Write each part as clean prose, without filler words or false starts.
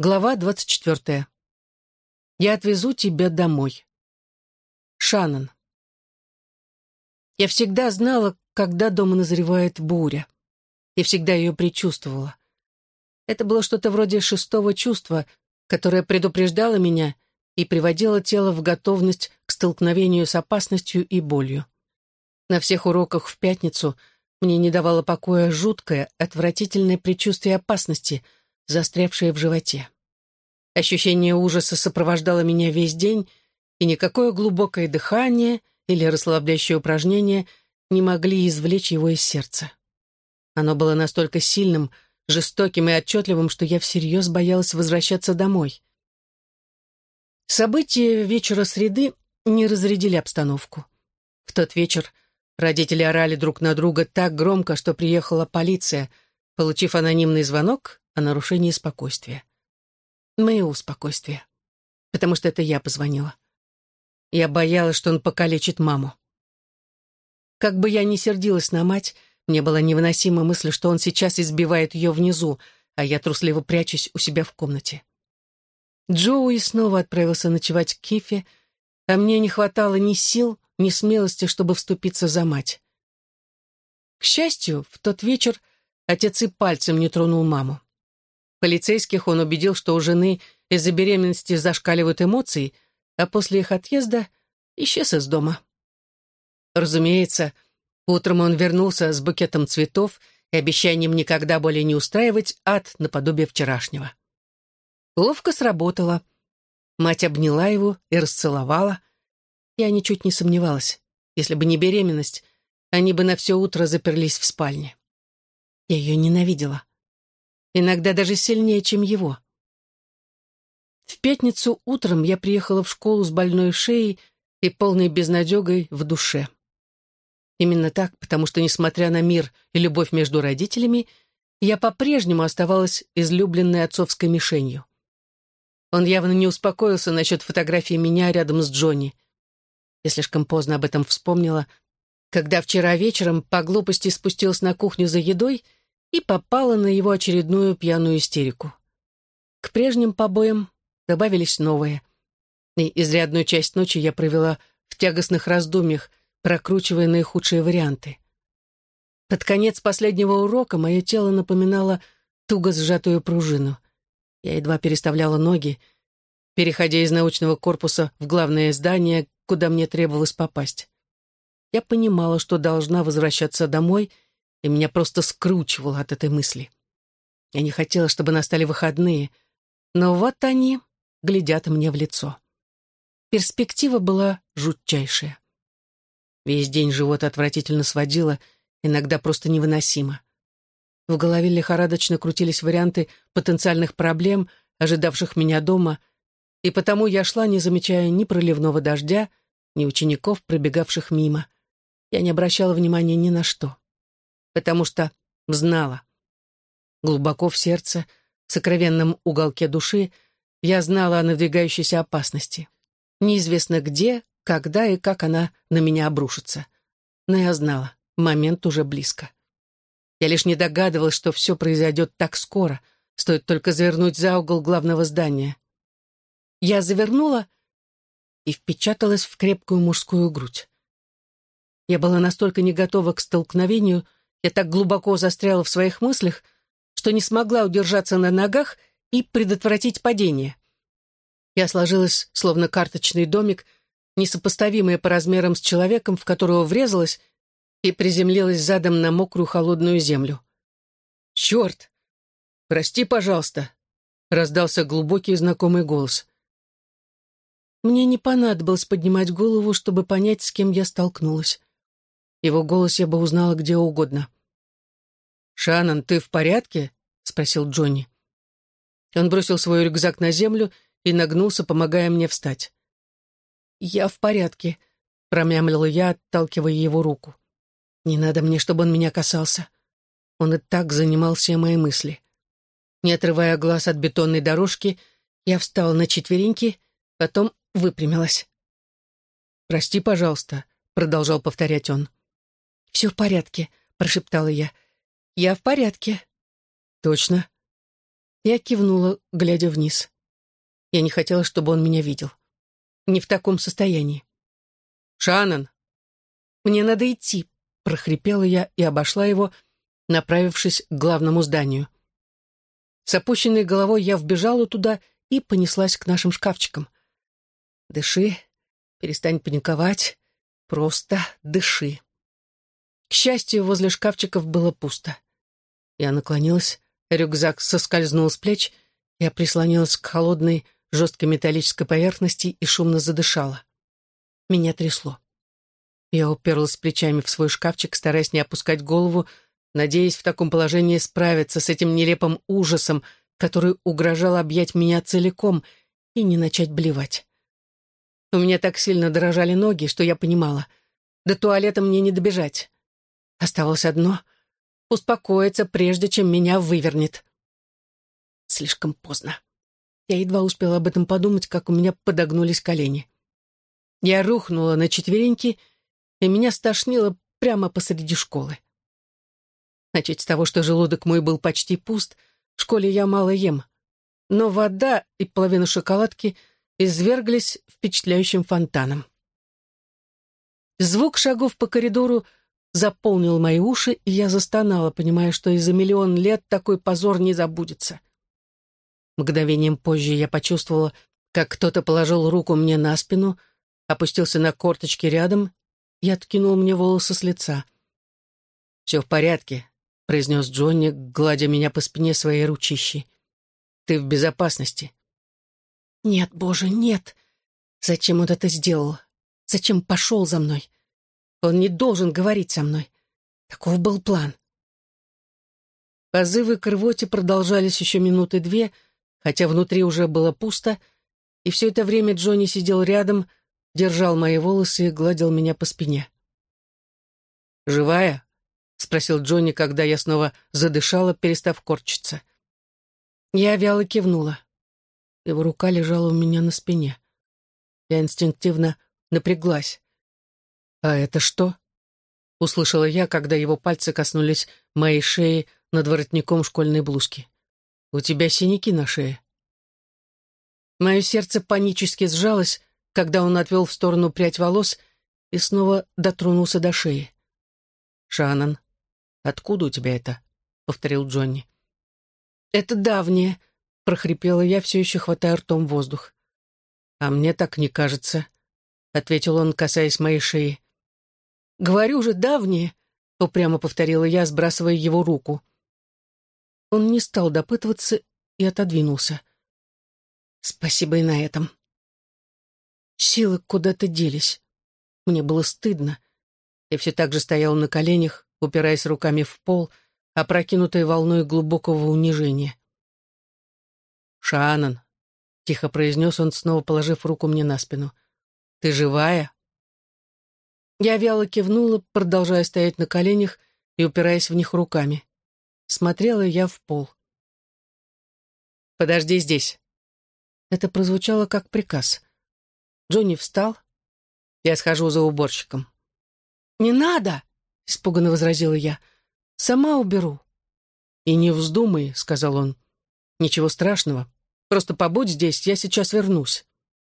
Глава 24. Я отвезу тебя домой. Шаннон. Я всегда знала, когда дома назревает буря. И всегда ее предчувствовала. Это было что-то вроде шестого чувства, которое предупреждало меня и приводило тело в готовность к столкновению с опасностью и болью. На всех уроках в пятницу мне не давало покоя жуткое, отвратительное предчувствие опасности, застрявшее в животе. Ощущение ужаса сопровождало меня весь день, и никакое глубокое дыхание или расслабляющее упражнение не могли извлечь его из сердца. Оно было настолько сильным, жестоким и отчетливым, что я всерьез боялась возвращаться домой. События вечера среды не разрядили обстановку. В тот вечер родители орали друг на друга так громко, что приехала полиция, получив анонимный звонок о нарушении спокойствия. Моего спокойствия. Потому что это я позвонила. Я боялась, что он покалечит маму. Как бы я ни сердилась на мать, мне была невыносима мысль, что он сейчас избивает ее внизу, а я трусливо прячусь у себя в комнате. Джоуи снова отправился ночевать к Кифе, а мне не хватало ни сил, ни смелости, чтобы вступиться за мать. К счастью, в тот вечер отец и пальцем не тронул маму. Полицейских он убедил, что у жены из-за беременности зашкаливают эмоции, а после их отъезда исчез из дома. Разумеется, утром он вернулся с букетом цветов и обещанием никогда более не устраивать ад наподобие вчерашнего. Ловко сработало. Мать обняла его и расцеловала. Я ничуть не сомневалась. Если бы не беременность, они бы на все утро заперлись в спальне. Я ее ненавидела. Иногда даже сильнее, чем его. В пятницу утром я приехала в школу с больной шеей и полной безнадегой в душе. Именно так, потому что, несмотря на мир и любовь между родителями, я по-прежнему оставалась излюбленной отцовской мишенью. Он явно не успокоился насчет фотографии меня рядом с Джонни. Я слишком поздно об этом вспомнила, когда вчера вечером по глупости спустилась на кухню за едой и попала на его очередную пьяную истерику. К прежним побоям добавились новые, и изрядную часть ночи я провела в тягостных раздумьях, прокручивая наихудшие варианты. Под конец последнего урока мое тело напоминало туго сжатую пружину. Я едва переставляла ноги, переходя из научного корпуса в главное здание, куда мне требовалось попасть. Я понимала, что должна возвращаться домой, и меня просто скручивало от этой мысли. Я не хотела, чтобы настали выходные, но вот они глядят мне в лицо. Перспектива была жутчайшая. Весь день живот отвратительно сводило, иногда просто невыносимо. В голове лихорадочно крутились варианты потенциальных проблем, ожидавших меня дома, и потому я шла, не замечая ни проливного дождя, ни учеников, пробегавших мимо. Я не обращала внимания ни на что. Потому что знала. Глубоко в сердце, в сокровенном уголке души, я знала о надвигающейся опасности. Неизвестно где, когда и как она на меня обрушится. Но я знала, момент уже близко. Я лишь не догадывалась, что все произойдет так скоро, стоит только завернуть за угол главного здания. Я завернула и впечаталась в крепкую мужскую грудь. Я была настолько не готова к столкновению, я так глубоко застряла в своих мыслях, что не смогла удержаться на ногах и предотвратить падение. Я сложилась, словно карточный домик, несопоставимая по размерам с человеком, в которого врезалась, и приземлилась задом на мокрую холодную землю. «Черт! Прости, пожалуйста!» — раздался глубокий знакомый голос. Мне не понадобилось поднимать голову, чтобы понять, с кем я столкнулась. Его голос я бы узнала где угодно. «Шаннон, ты в порядке?» — спросил Джонни. Он бросил свой рюкзак на землю и нагнулся, помогая мне встать. «Я в порядке», — промямлила я, отталкивая его руку. «Не надо мне, чтобы он меня касался». Он и так занимал все мои мысли. Не отрывая глаз от бетонной дорожки, я встала на четвереньки, потом выпрямилась. «Прости, пожалуйста», — продолжал повторять он. «Все в порядке», — прошептала я. «Я в порядке». «Точно?» Я кивнула, глядя вниз. Я не хотела, чтобы он меня видел. Не в таком состоянии. «Шаннон!» «Мне надо идти», — прохрипела я и обошла его, направившись к главному зданию. С опущенной головой я вбежала туда и понеслась к нашим шкафчикам. «Дыши, перестань паниковать, просто дыши». К счастью, возле шкафчиков было пусто. Я наклонилась, рюкзак соскользнул с плеч, я прислонилась к холодной, жесткой металлической поверхности и шумно задышала. Меня трясло. Я уперлась плечами в свой шкафчик, стараясь не опускать голову, надеясь в таком положении справиться с этим нелепым ужасом, который угрожал объять меня целиком, и не начать блевать. У меня так сильно дрожали ноги, что я понимала, до туалета мне не добежать. Оставалось одно — успокоиться, прежде чем меня вывернет. Слишком поздно. Я едва успела об этом подумать, как у меня подогнулись колени. Я рухнула на четвереньки, и меня стошнило прямо посреди школы. Начать с того, что желудок мой был почти пуст, в школе я мало ем, но вода и половина шоколадки изверглись впечатляющим фонтаном. Звук шагов по коридору заполнил мои уши, и я застонала, понимая, что и за миллион лет такой позор не забудется. Мгновением позже я почувствовала, как кто-то положил руку мне на спину, опустился на корточки рядом и откинул мне волосы с лица. «Все в порядке», — произнес Джонни, гладя меня по спине своей ручищей. «Ты в безопасности». «Нет, Боже, нет! Зачем он это сделал? Зачем пошел за мной? Он не должен говорить со мной. Таков был план». Позывы к рвоте продолжались еще минуты две, хотя внутри уже было пусто, и все это время Джонни сидел рядом, держал мои волосы и гладил меня по спине. «Живая?» — спросил Джонни, когда я снова задышала, перестав корчиться. Я вяло кивнула. Его рука лежала у меня на спине. Я инстинктивно напряглась. «А это что?» — услышала я, когда его пальцы коснулись моей шеи над воротником школьной блузки. «У тебя синяки на шее». Мое сердце панически сжалось, когда он отвел в сторону прядь волос и снова дотронулся до шеи. «Шаннон, откуда у тебя это?» — повторил Джонни. «Это давнее», — прохрипела я, все еще хватая ртом воздух. «А мне так не кажется», — ответил он, касаясь моей шеи. «Говорю же, давнее», — упрямо повторила я, сбрасывая его руку. Он не стал допытываться и отодвинулся. Спасибо и на этом. Силы куда-то делись. Мне было стыдно. Я все так же стоял на коленях, упираясь руками в пол, опрокинутой волной глубокого унижения. «Шаннон», — тихо произнес он, снова положив руку мне на спину, — «ты живая?» Я вяло кивнула, продолжая стоять на коленях и упираясь в них руками. Смотрела я в пол. «Подожди здесь». Это прозвучало как приказ. Джонни встал. «Я схожу за уборщиком». «Не надо!» — испуганно возразила я. «Сама уберу». «И не вздумай», — сказал он. «Ничего страшного. Просто побудь здесь, я сейчас вернусь».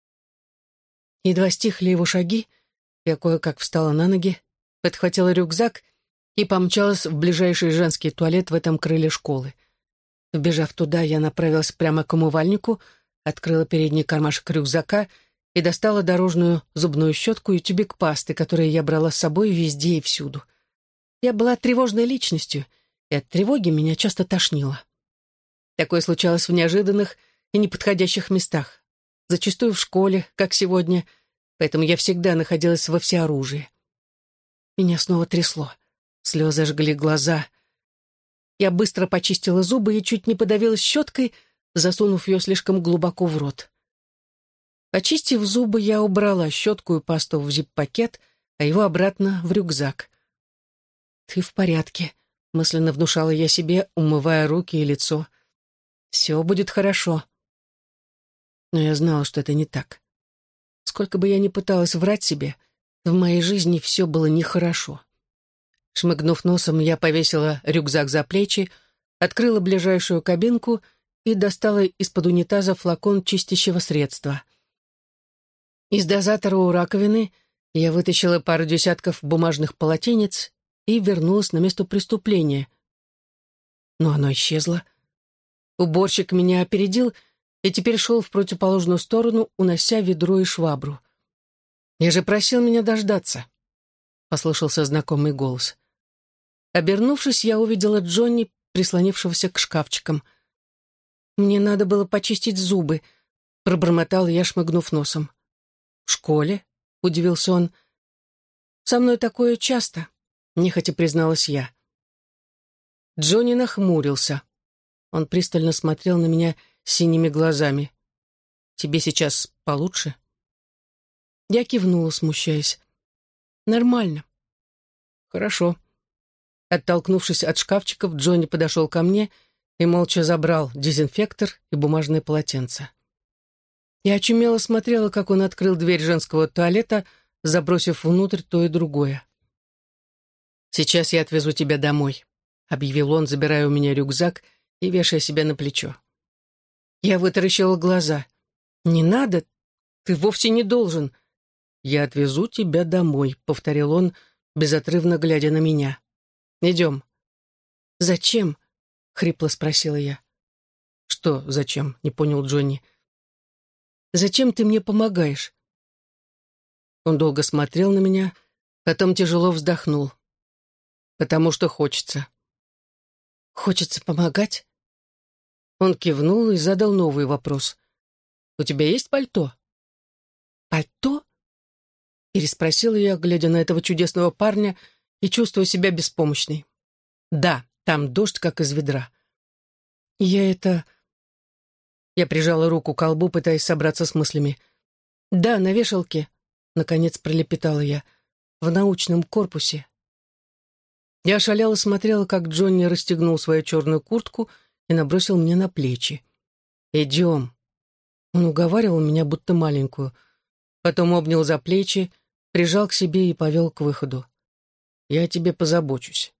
Едва стихли его шаги, я кое-как встала на ноги, подхватила рюкзак и помчалась в ближайший женский туалет в этом крыле школы. Вбежав туда, я направилась прямо к умывальнику, открыла передний кармашек рюкзака и достала дорожную зубную щетку и тюбик пасты, которые я брала с собой везде и всюду. Я была тревожной личностью, и от тревоги меня часто тошнило. Такое случалось в неожиданных и неподходящих местах, зачастую в школе, как сегодня, поэтому я всегда находилась во всеоружии. Меня снова трясло, слезы жгли глаза. Я быстро почистила зубы и чуть не подавилась щеткой, засунув ее слишком глубоко в рот. Почистив зубы, я убрала щетку и пасту в зип-пакет, а его обратно в рюкзак. «Ты в порядке», — мысленно внушала я себе, умывая руки и лицо. «Все будет хорошо». Но я знала, что это не так. Сколько бы я ни пыталась врать себе, в моей жизни все было нехорошо. Шмыгнув носом, я повесила рюкзак за плечи, открыла ближайшую кабинку и достала из-под унитаза флакон чистящего средства. Из дозатора у раковины я вытащила пару десятков бумажных полотенец и вернулась на место преступления. Но оно исчезло. Уборщик меня опередил и теперь шел в противоположную сторону, унося ведро и швабру. «Я же просил меня дождаться», — послышался знакомый голос. Обернувшись, я увидела Джонни, прислонившегося к шкафчикам. «Мне надо было почистить зубы», — пробормотал я, шмыгнув носом. «В школе?» — удивился он. «Со мной такое часто», — нехотя призналась я. Джонни нахмурился. Он пристально смотрел на меня синими глазами. «Тебе сейчас получше?» Я кивнула, смущаясь. «Нормально». «Хорошо». Оттолкнувшись от шкафчиков, Джонни подошел ко мне и молча забрал дезинфектор и бумажное полотенце. Я очумело смотрела, как он открыл дверь женского туалета, забросив внутрь то и другое. «Сейчас я отвезу тебя домой», — объявил он, забирая у меня рюкзак и вешая себя на плечо. Я вытаращила глаза. «Не надо, ты вовсе не должен». «Я отвезу тебя домой», — повторил он, безотрывно глядя на меня. «Идем». «Зачем?» — хрипло спросила я. «Что зачем?» — не понял Джонни. «Зачем ты мне помогаешь?» Он долго смотрел на меня, потом тяжело вздохнул. «Потому что хочется». «Хочется помогать?» Он кивнул и задал новый вопрос. «У тебя есть пальто?» «Пальто?» Переспросила я, глядя на этого чудесного парня и чувствуя себя беспомощной. «Да, там дождь, как из ведра». Я прижала руку к колбу, пытаясь собраться с мыслями. «Да, на вешалке», — наконец пролепетала я, — «в научном корпусе». Я ошалела смотрела, как Джонни расстегнул свою черную куртку и набросил мне на плечи. «Идем». Он уговаривал меня, будто маленькую. Потом обнял за плечи, прижал к себе и повел к выходу. «Я о тебе позабочусь».